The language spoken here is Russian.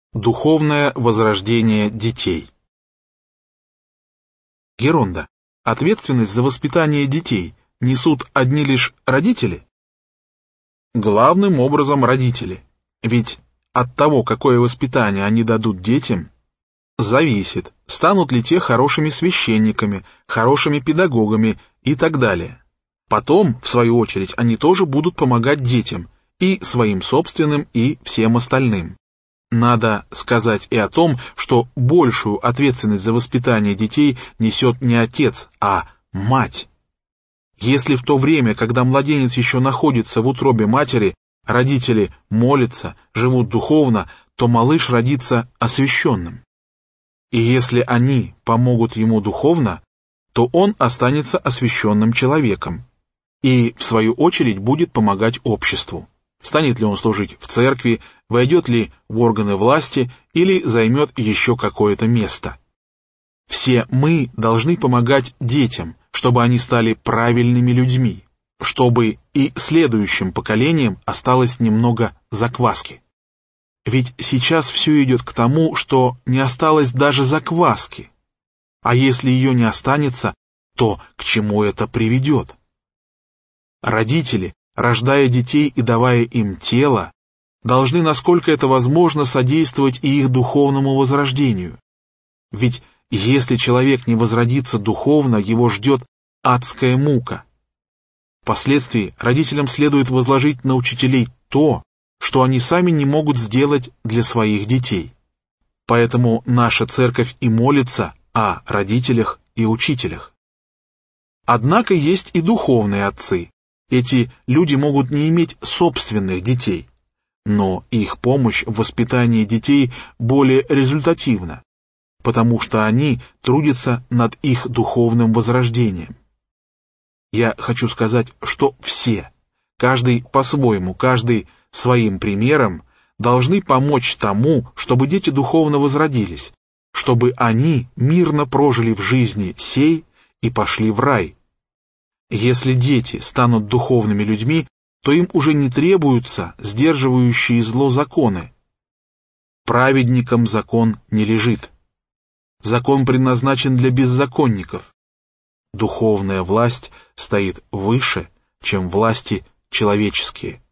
Духовное возрождение детей. Геронда. Ответственность за воспитание детей несут одни лишь родители? Главным образом родители. Ведь от того, какое воспитание они дадут детям, зависит, станут ли те хорошими священниками, хорошими педагогами и так далее. Потом, в свою очередь, они тоже будут помогать детям, и своим собственным, и всем остальным. Надо сказать и о том, что большую ответственность за воспитание детей несет не отец, а мать. Если в то время, когда младенец еще находится в утробе матери, родители молятся, живут духовно, то малыш родится освященным. И если они помогут ему духовно, то он останется освященным человеком и, в свою очередь, будет помогать обществу. Станет ли он служить в церкви, войдет ли в органы власти или займет еще какое-то место. Все мы должны помогать детям, чтобы они стали правильными людьми, чтобы и следующим поколениям осталось немного закваски. Ведь сейчас все идет к тому, что не осталось даже закваски. А если ее не останется, то к чему это приведет? Родители, рождая детей и давая им тело, должны, насколько это возможно, содействовать и их духовному возрождению. Ведь если человек не возродится духовно, его ждет адская мука. Впоследствии родителям следует возложить на учителей то, что они сами не могут сделать для своих детей. Поэтому наша церковь и молится о родителях и учителях. Однако есть и духовные отцы. Эти люди могут не иметь собственных детей, но их помощь в воспитании детей более результативна, потому что они трудятся над их духовным возрождением. Я хочу сказать, что все, каждый по-своему, каждый своим примером, должны помочь тому, чтобы дети духовно возродились, чтобы они мирно прожили в жизни сей и пошли в рай. Если дети станут духовными людьми, то им уже не требуются сдерживающие зло законы. Праведникам закон не лежит. Закон предназначен для беззаконников. Духовная власть стоит выше, чем власти человеческие.